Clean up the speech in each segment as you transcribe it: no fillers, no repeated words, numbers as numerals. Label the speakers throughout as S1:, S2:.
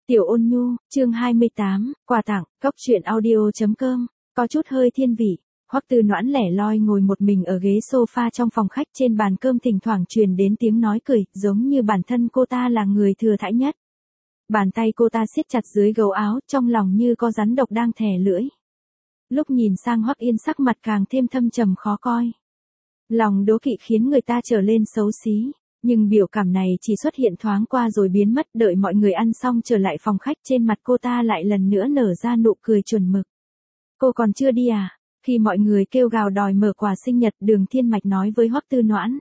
S1: Tiểu Ôn Nhu, chương 28, quà tặng, cốc truyện audio.com, có chút hơi thiên vị. Hoắc Tư Noãn lẻ loi ngồi một mình ở ghế sofa trong phòng khách, trên bàn cơm thỉnh thoảng truyền đến tiếng nói cười, giống như bản thân cô ta là người thừa thãi nhất. Bàn tay cô ta siết chặt dưới gấu áo, trong lòng như có rắn độc đang thè lưỡi. Lúc nhìn sang Hoắc Yên, sắc mặt càng thêm thâm trầm khó coi. Lòng đố kỵ khiến người ta trở lên xấu xí. Nhưng biểu cảm này chỉ xuất hiện thoáng qua rồi biến mất, đợi mọi người ăn xong trở lại phòng khách, trên mặt cô ta lại lần nữa nở ra nụ cười chuẩn mực. Cô còn chưa đi à? Khi mọi người kêu gào đòi mở quà sinh nhật, Đường Thiên Mạch nói với Hoắc Tư Noãn.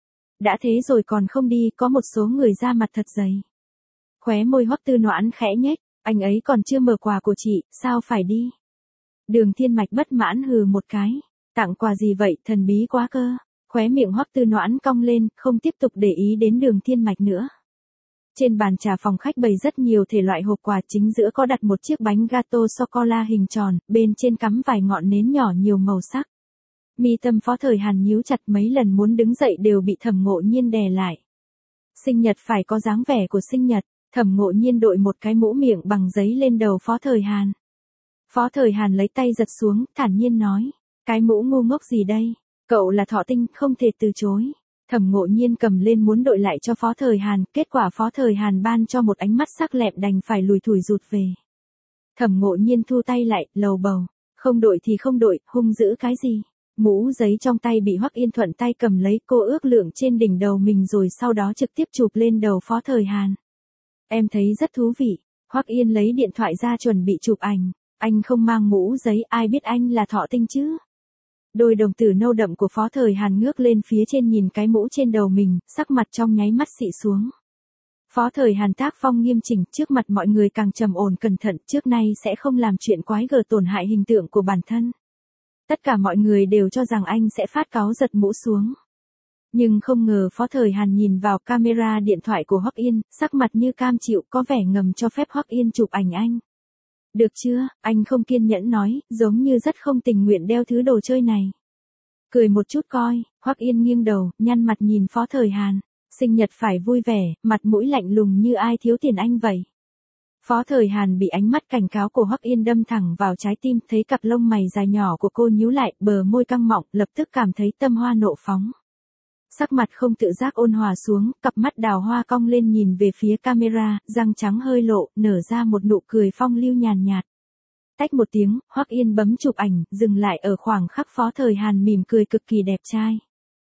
S1: Đã thế rồi còn không đi, có một số người da mặt thật dày. Khóe môi Hoắc Tư Noãn khẽ nhếch, anh ấy còn chưa mở quà của chị, sao phải đi? Đường Thiên Mạch bất mãn hừ một cái. Tặng quà gì vậy, thần bí quá cơ. Khóe miệng Hoắc Tư Noãn cong lên, không tiếp tục để ý đến Đường Thiên Mạch nữa. Trên bàn trà phòng khách bày rất nhiều thể loại hộp quà, chính giữa có đặt một chiếc bánh gato sô-cô-la hình tròn, bên trên cắm vài ngọn nến nhỏ nhiều màu sắc. Mi tâm Phó Thời Hàn nhíu chặt, mấy lần muốn đứng dậy đều bị Thẩm Ngộ Nhiên đè lại. Sinh nhật phải có dáng vẻ của sinh nhật. Thẩm Ngộ Nhiên đội một cái mũ miệng bằng giấy lên đầu Phó Thời Hàn. Phó Thời Hàn lấy tay giật xuống, thản nhiên nói, cái mũ ngu ngốc gì đây? Cậu là thọ tinh, không thể từ chối. Thẩm Ngộ Nhiên cầm lên muốn đội lại cho Phó Thời Hàn, kết quả Phó Thời Hàn ban cho một ánh mắt sắc lẹm, đành phải lùi thủi rụt về. Thẩm Ngộ Nhiên thu tay lại, lầu bầu, không đội thì không đội, hung dữ cái gì? Mũ giấy trong tay bị Hoắc Yên thuận tay cầm lấy, cô ước lượng trên đỉnh đầu mình rồi sau đó trực tiếp chụp lên đầu Phó Thời Hàn. Em thấy rất thú vị. Hoắc Yên lấy điện thoại ra chuẩn bị chụp ảnh. Anh không mang mũ giấy, ai biết anh là thọ tinh chứ? Đôi đồng tử nâu đậm của Phó Thời Hàn ngước lên phía trên nhìn cái mũ trên đầu mình, sắc mặt trong nháy mắt xị xuống. Phó Thời Hàn tác phong nghiêm chỉnh, trước mặt mọi người càng trầm ổn cẩn thận, trước nay sẽ không làm chuyện quái gở tổn hại hình tượng của bản thân. Tất cả mọi người đều cho rằng anh sẽ phát cáu giật mũ xuống. Nhưng không ngờ Phó Thời Hàn nhìn vào camera điện thoại của Hoắc Yên, sắc mặt như cam chịu, có vẻ ngầm cho phép Hoắc Yên chụp ảnh anh. Được chưa, anh không kiên nhẫn nói, giống như rất không tình nguyện đeo thứ đồ chơi này. Cười một chút coi. Hoắc Yên nghiêng đầu, nhăn mặt nhìn Phó Thời Hàn. Sinh nhật phải vui vẻ, mặt mũi lạnh lùng như ai thiếu tiền anh vậy. Phó Thời Hàn bị ánh mắt cảnh cáo của Hoắc Yên đâm thẳng vào trái tim, thấy cặp lông mày dài nhỏ của cô nhíu lại, bờ môi căng mọng, lập tức cảm thấy tâm hoa nộ phóng. Sắc mặt không tự giác ôn hòa xuống, cặp mắt đào hoa cong lên nhìn về phía camera, răng trắng hơi lộ, nở ra một nụ cười phong lưu nhàn nhạt. Tách một tiếng, Hoắc Yên bấm chụp ảnh, dừng lại ở khoảng khắc Phó Thời Hàn mỉm cười cực kỳ đẹp trai.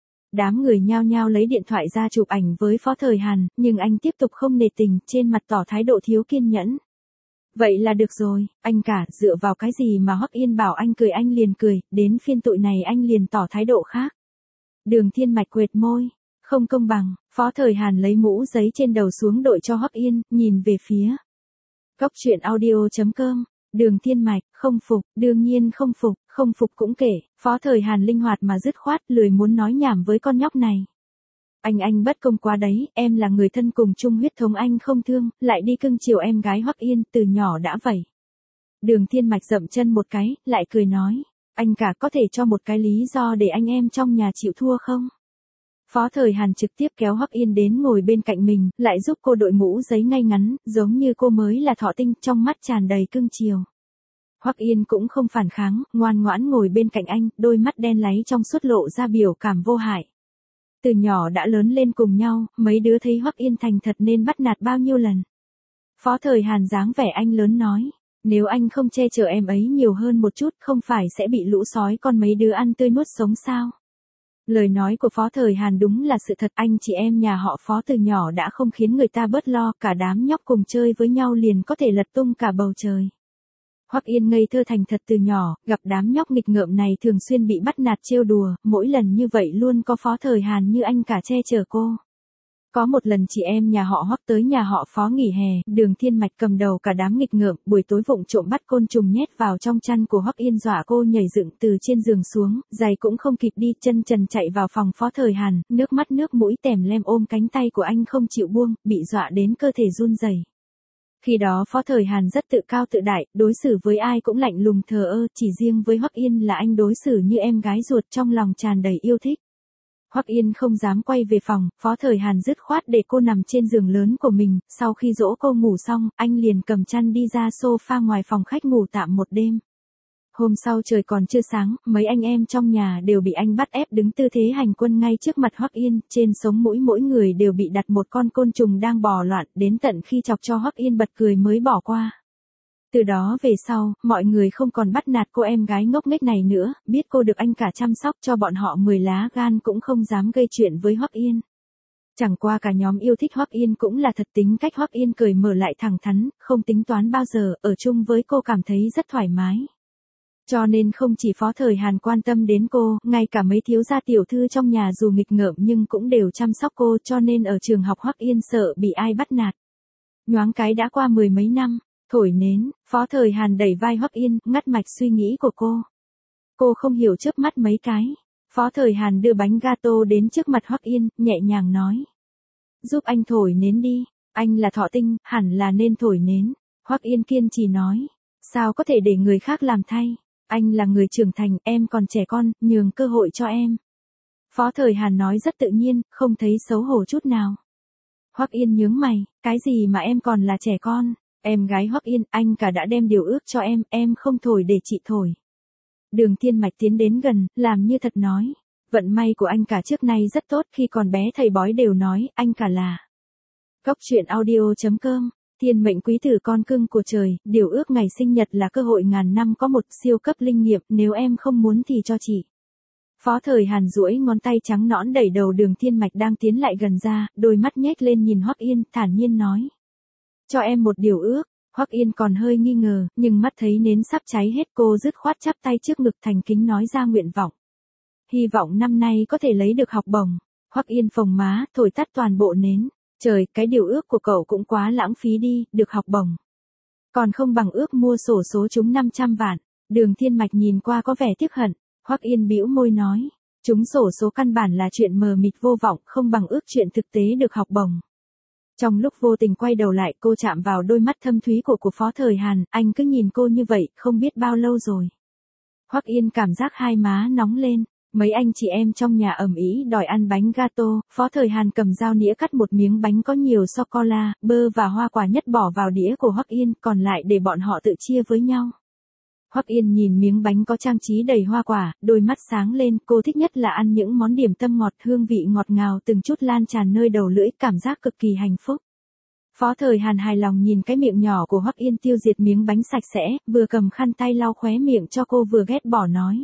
S1: Đám người nhao nhao lấy điện thoại ra chụp ảnh với Phó Thời Hàn, nhưng anh tiếp tục không nể tình, trên mặt tỏ thái độ thiếu kiên nhẫn. Vậy là được rồi, anh cả, dựa vào cái gì mà Hoắc Yên bảo anh cười anh liền cười, đến phiên tụi này anh liền tỏ thái độ khác. Đường Thiên Mạch quệt môi, không công bằng. Phó Thời Hàn lấy mũ giấy trên đầu xuống đội cho Hoắc Yên, nhìn về phía cốc truyện audio.com. Đường Thiên Mạch, không phục, đương nhiên không phục cũng kể. Phó Thời Hàn linh hoạt mà dứt khoát, lười muốn nói nhảm với con nhóc này. Anh bất công quá đấy, em là người thân cùng chung huyết thống, anh không thương, lại đi cưng chiều em gái Hoắc Yên, từ nhỏ đã vậy. Đường Thiên Mạch dậm chân một cái, lại cười nói, anh cả có thể cho một cái lý do để anh em trong nhà chịu thua không? Phó Thời Hàn trực tiếp kéo Hoắc Yên đến ngồi bên cạnh mình, lại giúp cô đội mũ giấy ngay ngắn, giống như cô mới là thọ tinh, trong mắt tràn đầy cưng chiều. Hoắc Yên cũng không phản kháng, ngoan ngoãn ngồi bên cạnh anh, đôi mắt đen láy trong suốt lộ ra biểu cảm vô hại. Từ nhỏ đã lớn lên cùng nhau, mấy đứa thấy Hoắc Yên thành thật nên bắt nạt bao nhiêu lần. Phó Thời Hàn dáng vẻ anh lớn nói, nếu anh không che chở em ấy nhiều hơn một chút, không phải sẽ bị lũ sói con mấy đứa ăn tươi nuốt sống sao? Lời nói của Phó Thời Hàn đúng là sự thật, anh chị em nhà họ Phó từ nhỏ đã không khiến người ta bớt lo, cả đám nhóc cùng chơi với nhau liền có thể lật tung cả bầu trời. Hoắc Yên ngây thơ thành thật từ nhỏ, gặp đám nhóc nghịch ngợm này thường xuyên bị bắt nạt trêu đùa, mỗi lần như vậy luôn có Phó Thời Hàn như anh cả che chở cô. Có một lần chị em nhà họ Hoắc tới nhà họ Phó nghỉ hè, Đường Thiên Mạch cầm đầu cả đám nghịch ngợm, buổi tối vụng trộm bắt côn trùng nhét vào trong chăn của Hoắc Yên, dọa cô nhảy dựng từ trên giường xuống, giày cũng không kịp đi, chân trần chạy vào phòng Phó Thời Hàn, nước mắt nước mũi tèm lem ôm cánh tay của anh không chịu buông, bị dọa đến cơ thể run rẩy. Khi đó Phó Thời Hàn rất tự cao tự đại, đối xử với ai cũng lạnh lùng thờ ơ, chỉ riêng với Hoắc Yên là anh đối xử như em gái ruột, trong lòng tràn đầy yêu thích. Hoắc Yên không dám quay về phòng, Phó Thời Hàn dứt khoát để cô nằm trên giường lớn của mình, sau khi dỗ cô ngủ xong, anh liền cầm chăn đi ra sofa ngoài phòng khách ngủ tạm một đêm. Hôm sau trời còn chưa sáng, mấy anh em trong nhà đều bị anh bắt ép đứng tư thế hành quân ngay trước mặt Hoắc Yên, trên sống mũi mỗi người đều bị đặt một con côn trùng đang bò loạn, đến tận khi chọc cho Hoắc Yên bật cười mới bỏ qua. Từ đó về sau, mọi người không còn bắt nạt cô em gái ngốc nghếch này nữa, biết cô được anh cả chăm sóc cho bọn họ 10 lá gan cũng không dám gây chuyện với Hoắc Yên. Chẳng qua cả nhóm yêu thích Hoắc Yên cũng là thật, tính cách Hoắc Yên cởi mở lại thẳng thắn, không tính toán bao giờ, ở chung với cô cảm thấy rất thoải mái. Cho nên không chỉ Phó Thời Hàn quan tâm đến cô, ngay cả mấy thiếu gia tiểu thư trong nhà dù nghịch ngợm nhưng cũng đều chăm sóc cô, cho nên ở trường học Hoắc Yên sợ bị ai bắt nạt. Nhoáng cái đã qua 10 mấy năm, thổi nến, Phó Thời Hàn đẩy vai Hoắc Yên, ngắt mạch suy nghĩ của cô. Cô không hiểu chớp mắt mấy cái. Phó Thời Hàn đưa bánh gato đến trước mặt Hoắc Yên, nhẹ nhàng nói. Giúp anh thổi nến đi, anh là thọ tinh, hẳn là nên thổi nến. Hoắc Yên kiên trì nói. Sao có thể để người khác làm thay? Anh là người trưởng thành, em còn trẻ con, nhường cơ hội cho em. Phó Thời Hàn nói rất tự nhiên, không thấy xấu hổ chút nào. Hoắc Yên nhướng mày, cái gì mà em còn là trẻ con? Em gái Hoắc Yên, anh cả đã đem điều ước cho em không thổi để chị thổi. Đường Thiên Mạch tiến đến gần, làm như thật nói. Vận may của anh cả trước nay rất tốt, khi còn bé thầy bói đều nói, anh cả là. Cốc truyện audio.com, thiên mệnh quý tử con cưng của trời, điều ước ngày sinh nhật là cơ hội ngàn năm có một, siêu cấp linh nghiệm, nếu em không muốn thì cho chị. Phó Thời Hàn duỗi ngón tay trắng nõn đẩy đầu Đường Thiên Mạch đang tiến lại gần ra, đôi mắt nhếch lên nhìn Hoắc Yên, thản nhiên nói. Cho em một điều ước. Hoắc Yên còn hơi nghi ngờ, nhưng mắt thấy nến sắp cháy hết, cô dứt khoát chắp tay trước ngực thành kính nói ra nguyện vọng. Hy vọng năm nay có thể lấy được học bổng. Hoắc Yên phồng má, thổi tắt toàn bộ nến. Trời, cái điều ước của cậu cũng quá lãng phí đi, được học bổng. Còn không bằng ước mua xổ số trúng 500 vạn. Đường Thiên Mạch nhìn qua có vẻ tiếc hận. Hoắc Yên bĩu môi nói, trúng xổ số căn bản là chuyện mờ mịt vô vọng, không bằng ước chuyện thực tế được học bổng. Trong lúc vô tình quay đầu lại, cô chạm vào đôi mắt thâm thúy của Phó Thời Hàn, anh cứ nhìn cô như vậy, không biết bao lâu rồi. Hoắc Yên cảm giác hai má nóng lên, mấy anh chị em trong nhà ầm ĩ đòi ăn bánh gato, Phó Thời Hàn cầm dao nĩa cắt một miếng bánh có nhiều sô-cô-la, bơ và hoa quả nhất bỏ vào đĩa của Hoắc Yên, còn lại để bọn họ tự chia với nhau. Hoắc Yên nhìn miếng bánh có trang trí đầy hoa quả, đôi mắt sáng lên, cô thích nhất là ăn những món điểm tâm ngọt, hương vị ngọt ngào từng chút lan tràn nơi đầu lưỡi, cảm giác cực kỳ hạnh phúc. Phó Thời Hàn hài lòng nhìn cái miệng nhỏ của Hoắc Yên tiêu diệt miếng bánh sạch sẽ, vừa cầm khăn tay lau khóe miệng cho cô vừa ghét bỏ nói.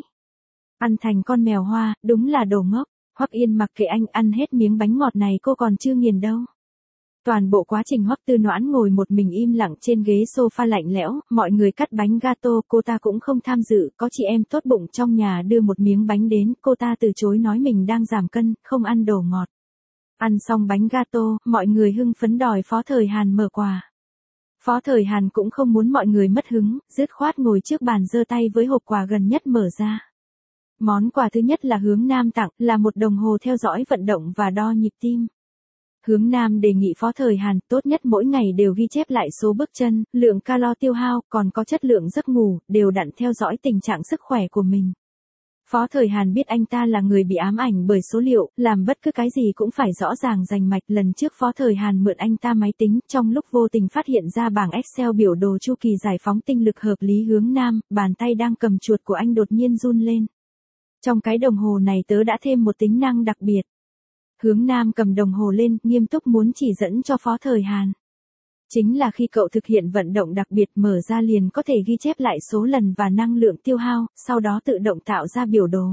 S1: Ăn thành con mèo hoa, đúng là đồ ngốc. Hoắc Yên mặc kệ anh, ăn hết miếng bánh ngọt này cô còn chưa nghiền đâu. Toàn bộ quá trình Hoắc Tư Noãn ngồi một mình im lặng trên ghế sofa lạnh lẽo, mọi người cắt bánh gato, cô ta cũng không tham dự, có chị em tốt bụng trong nhà đưa một miếng bánh đến, cô ta từ chối nói mình đang giảm cân, không ăn đồ ngọt. Ăn xong bánh gato, mọi người hưng phấn đòi Phó Thời Hàn mở quà. Phó Thời Hàn cũng không muốn mọi người mất hứng, dứt khoát ngồi trước bàn giơ tay với hộp quà gần nhất mở ra. Món quà thứ nhất là Hướng Nam tặng, là một đồng hồ theo dõi vận động và đo nhịp tim. Hướng Nam đề nghị Phó Thời Hàn tốt nhất mỗi ngày đều ghi chép lại số bước chân, lượng calo tiêu hao, còn có chất lượng giấc ngủ, đều đặn theo dõi tình trạng sức khỏe của mình. Phó Thời Hàn biết anh ta là người bị ám ảnh bởi số liệu, làm bất cứ cái gì cũng phải rõ ràng rành mạch. Lần trước Phó Thời Hàn mượn anh ta máy tính, trong lúc vô tình phát hiện ra bảng Excel biểu đồ chu kỳ giải phóng tinh lực hợp lý. Hướng Nam, bàn tay đang cầm chuột của anh đột nhiên run lên. Trong cái đồng hồ này tớ đã thêm một tính năng đặc biệt. Hướng Nam cầm đồng hồ lên, nghiêm túc muốn chỉ dẫn cho Phó Thời Hàn. Chính là khi cậu thực hiện vận động đặc biệt mở ra liền có thể ghi chép lại số lần và năng lượng tiêu hao, sau đó tự động tạo ra biểu đồ.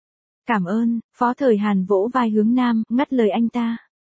S1: Cảm ơn, Phó Thời Hàn vỗ vai Hướng Nam, ngắt lời anh ta.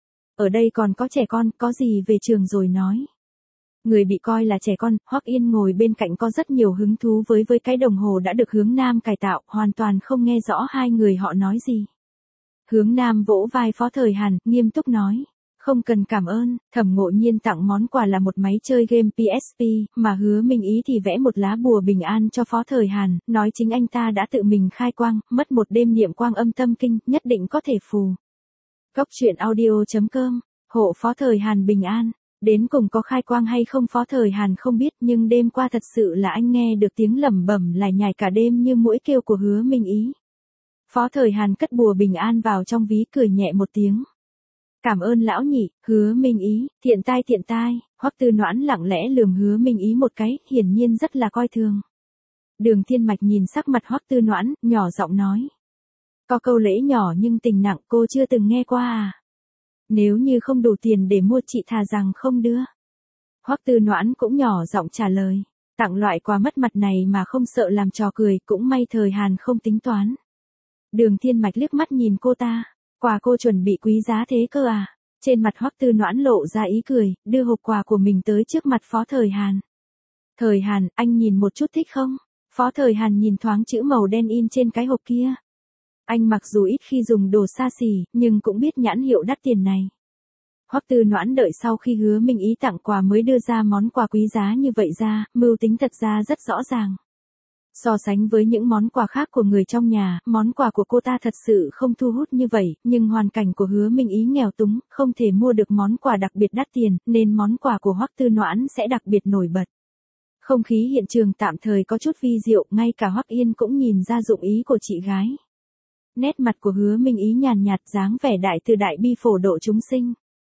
S1: Ở đây còn có trẻ con, có gì về trường rồi nói. Người bị coi là trẻ con, Hoắc Yên ngồi bên cạnh có rất nhiều hứng thú với cái đồng hồ đã được Hướng Nam cải tạo, hoàn toàn không nghe rõ hai người họ nói gì. Hướng Nam vỗ vai Phó Thời Hàn, nghiêm túc nói. Không cần cảm ơn, Thẩm Ngộ Nhiên tặng món quà là một máy chơi game PSP, mà Hứa Minh Ý thì vẽ một lá bùa bình an cho Phó Thời Hàn, nói chính anh ta đã tự mình khai quang, mất một đêm niệm quang âm tâm kinh, nhất định có thể phù. Cốc truyện audio.com, hộ Phó Thời Hàn bình an. Đến cùng có khai quang hay không Phó Thời Hàn không biết, nhưng đêm qua thật sự là anh nghe được tiếng lẩm bẩm lải nhải cả đêm như muỗi kêu của Hứa Minh Ý. Phó Thời Hàn cất bùa bình an vào trong ví cười nhẹ một tiếng. Cảm ơn lão nhị, Hứa Minh Ý, thiện tai, Hoắc Tư Noãn lặng lẽ lườm Hứa Minh Ý một cái, hiển nhiên rất là coi thường. Đường Thiên Mạch nhìn sắc mặt Hoắc Tư Noãn, nhỏ giọng nói. Có câu lễ nhỏ nhưng tình nặng cô chưa từng nghe qua à? Nếu như không đủ tiền để mua chị thà rằng không đưa. Hoắc Tư Noãn cũng nhỏ giọng trả lời. Tặng loại quà mất mặt này mà không sợ làm trò cười, cũng may Thời Hàn không tính toán. Đường Thiên Mạch liếc mắt nhìn cô ta. Quà cô chuẩn bị quý giá thế cơ à? Trên mặt Hoắc Tư Noãn lộ ra ý cười, đưa hộp quà của mình tới trước mặt Phó Thời Hàn. Thời Hàn, anh nhìn một chút thích không? Phó Thời Hàn nhìn thoáng chữ màu đen in trên cái hộp kia. Anh mặc dù ít khi dùng đồ xa xỉ, nhưng cũng biết nhãn hiệu đắt tiền này. Hoắc Tư Noãn đợi sau khi Hứa Minh Ý tặng quà mới đưa ra món quà quý giá như vậy ra, mưu tính thật ra rất rõ ràng. So sánh với những món quà khác của người trong nhà, món quà của cô ta thật sự không thu hút như vậy, nhưng hoàn cảnh của Hứa Minh Ý nghèo túng, không thể mua được món quà đặc biệt đắt tiền, nên món quà của Hoắc Tư Noãn sẽ đặc biệt nổi bật. Không khí hiện trường tạm thời có chút vi diệu, ngay cả Hoắc Yên cũng nhìn ra dụng ý của chị gái. Nét mặt của Hứa Minh Ý nhàn nhạt, dáng vẻ đại từ đại bi phổ độ chúng sinh.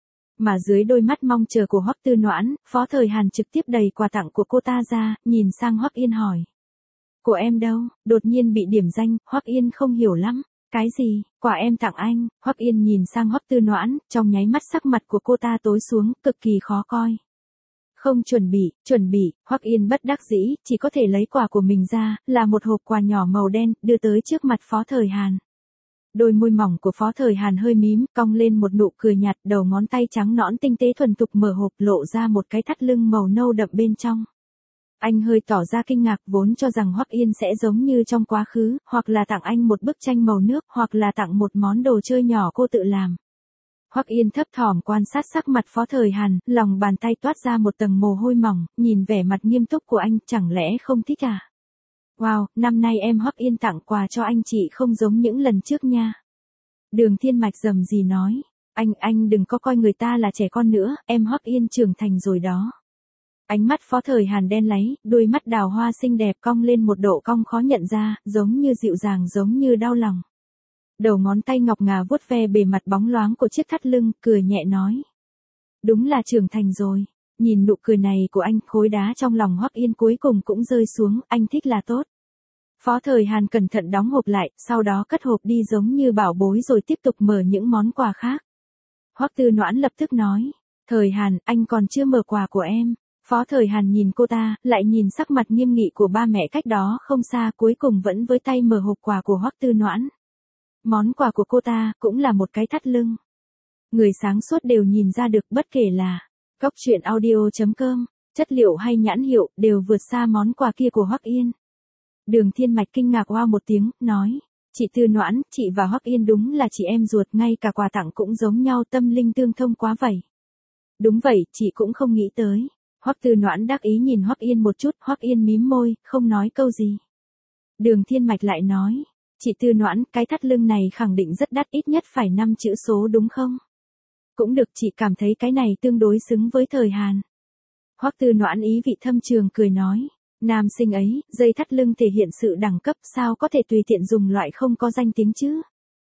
S1: Mà dưới đôi mắt mong chờ của Hoắc Tư Noãn, Phó Thời Hàn trực tiếp đầy quà tặng của cô ta ra, nhìn sang Hoắc Yên hỏi. Của em đâu? Đột nhiên bị điểm danh, Hoắc Yên không hiểu lắm. Cái gì? Quà em tặng anh? Hoắc Yên nhìn sang Hoắc Tư Noãn, trong nháy mắt sắc mặt của cô ta tối xuống, cực kỳ khó coi. Không chuẩn bị, Hoắc Yên bất đắc dĩ, chỉ có thể lấy quà của mình ra, là một hộp quà nhỏ màu đen, đưa tới trước mặt Phó Thời Hàn. Đôi môi mỏng của Phó Thời Hàn hơi mím, cong lên một nụ cười nhạt, đầu ngón tay trắng nõn tinh tế thuần thục mở hộp lộ ra một cái thắt lưng màu nâu đậm bên trong. Anh hơi tỏ ra kinh ngạc, vốn cho rằng Hoắc Yên sẽ giống như trong quá khứ, hoặc là tặng anh một bức tranh màu nước, hoặc là tặng một món đồ chơi nhỏ cô tự làm. Hoắc Yên thấp thỏm quan sát sắc mặt Phó Thời Hàn, lòng bàn tay toát ra một tầng mồ hôi mỏng, nhìn vẻ mặt nghiêm túc của anh, chẳng lẽ không thích à? Wow, năm nay em Hoắc Yên tặng quà cho anh chị không giống những lần trước nha. Đường Thiên Mạch rầm rì nói, anh đừng có coi người ta là trẻ con nữa, em Hoắc Yên trưởng thành rồi đó. Ánh mắt Phó Thời Hàn đen láy, đôi mắt đào hoa xinh đẹp cong lên một độ cong khó nhận ra, giống như dịu dàng giống như đau lòng. Đầu ngón tay ngọc ngà vuốt ve bề mặt bóng loáng của chiếc thắt lưng, cười nhẹ nói. Đúng là trưởng thành rồi. Nhìn nụ cười này của anh, khối đá trong lòng Hoắc Yên cuối cùng cũng rơi xuống, anh thích là tốt. Phó Thời Hàn cẩn thận đóng hộp lại, sau đó cất hộp đi giống như bảo bối rồi tiếp tục mở những món quà khác. Hoắc Tư Noãn lập tức nói. Thời Hàn, anh còn chưa mở quà của em. Phó Thời Hàn nhìn cô ta, lại nhìn sắc mặt nghiêm nghị của ba mẹ cách đó không xa, cuối cùng vẫn với tay mở hộp quà của Hoắc Tư Noãn. Món quà của cô ta, cũng là một cái thắt lưng. Người sáng suốt đều nhìn ra được, bất kể là coctruyện.audio.com, chất liệu hay nhãn hiệu, đều vượt xa món quà kia của Hoắc Yên. Đường Thiên Mạch kinh ngạc oa một tiếng, nói, chị Tư Noãn, chị và Hoắc Yên đúng là chị em ruột, ngay cả quà tặng cũng giống nhau, tâm linh tương thông quá vậy. Đúng vậy, chị cũng không nghĩ tới. Hoắc Tư Noãn đắc ý nhìn Hoắc Yên một chút, Hoắc Yên mím môi, không nói câu gì. Đường Thiên Mạch lại nói, chị Tư Noãn, cái thắt lưng này khẳng định rất đắt, ít nhất phải 5 chữ số đúng không? Cũng được, chị cảm thấy cái này tương đối xứng với Thời Hàn. Hoắc Tư Noãn ý vị thâm trường cười nói, nam sinh ấy, dây thắt lưng thể hiện sự đẳng cấp, sao có thể tùy tiện dùng loại không có danh tiếng chứ?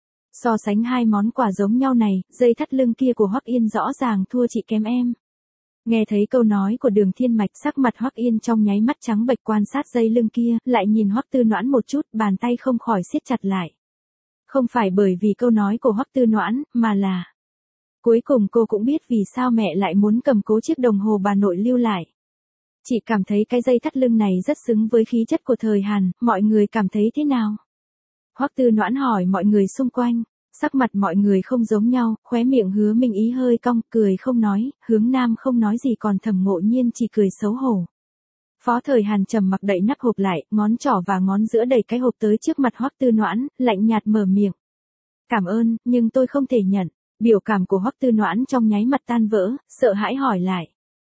S1: So sánh hai món quà giống nhau này, dây thắt lưng kia của Hoắc Yên rõ ràng thua chị kém em. Nghe thấy câu nói của Đường Thiên Mạch, sắc mặt Hoắc Yên trong nháy mắt trắng bệch, quan sát dây lưng kia, lại nhìn Hoắc Tư Noãn một chút, bàn tay không khỏi siết chặt lại. Không phải bởi vì câu nói của Hoắc Tư Noãn, mà là cuối cùng cô cũng biết vì sao mẹ lại muốn cầm cố chiếc đồng hồ bà nội lưu lại. Chị cảm thấy cái dây thắt lưng này rất xứng với khí chất của Thời Hàn, mọi người cảm thấy thế nào? Hoắc Tư Noãn hỏi mọi người xung quanh. Sắc mặt mọi người không giống nhau, khóe miệng Hứa Minh Ý hơi cong, cười không nói, Hướng Nam không nói gì, còn Thẩm Ngộ Nhiên chỉ cười xấu hổ. Phó Thời Hàn trầm mặc đậy nắp hộp lại, ngón trỏ và ngón giữa đẩy cái hộp tới trước mặt Hoắc Tư Noãn, lạnh nhạt mở miệng. Cảm ơn, nhưng tôi không thể nhận. Biểu cảm của Hoắc Tư Noãn trong nháy mắt tan vỡ, sợ hãi hỏi lại.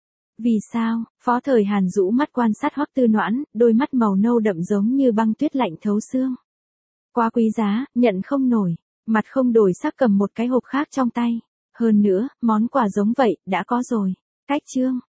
S1: Vì sao? Phó Thời Hàn rũ mắt quan sát Hoắc Tư Noãn, đôi mắt màu nâu đậm giống như băng tuyết lạnh thấu xương. Quá quý giá, nhận không nổi. Mặt không đổi sắc cầm một cái hộp khác trong tay. Hơn nữa, món quà giống vậy, đã có rồi. Cách chương.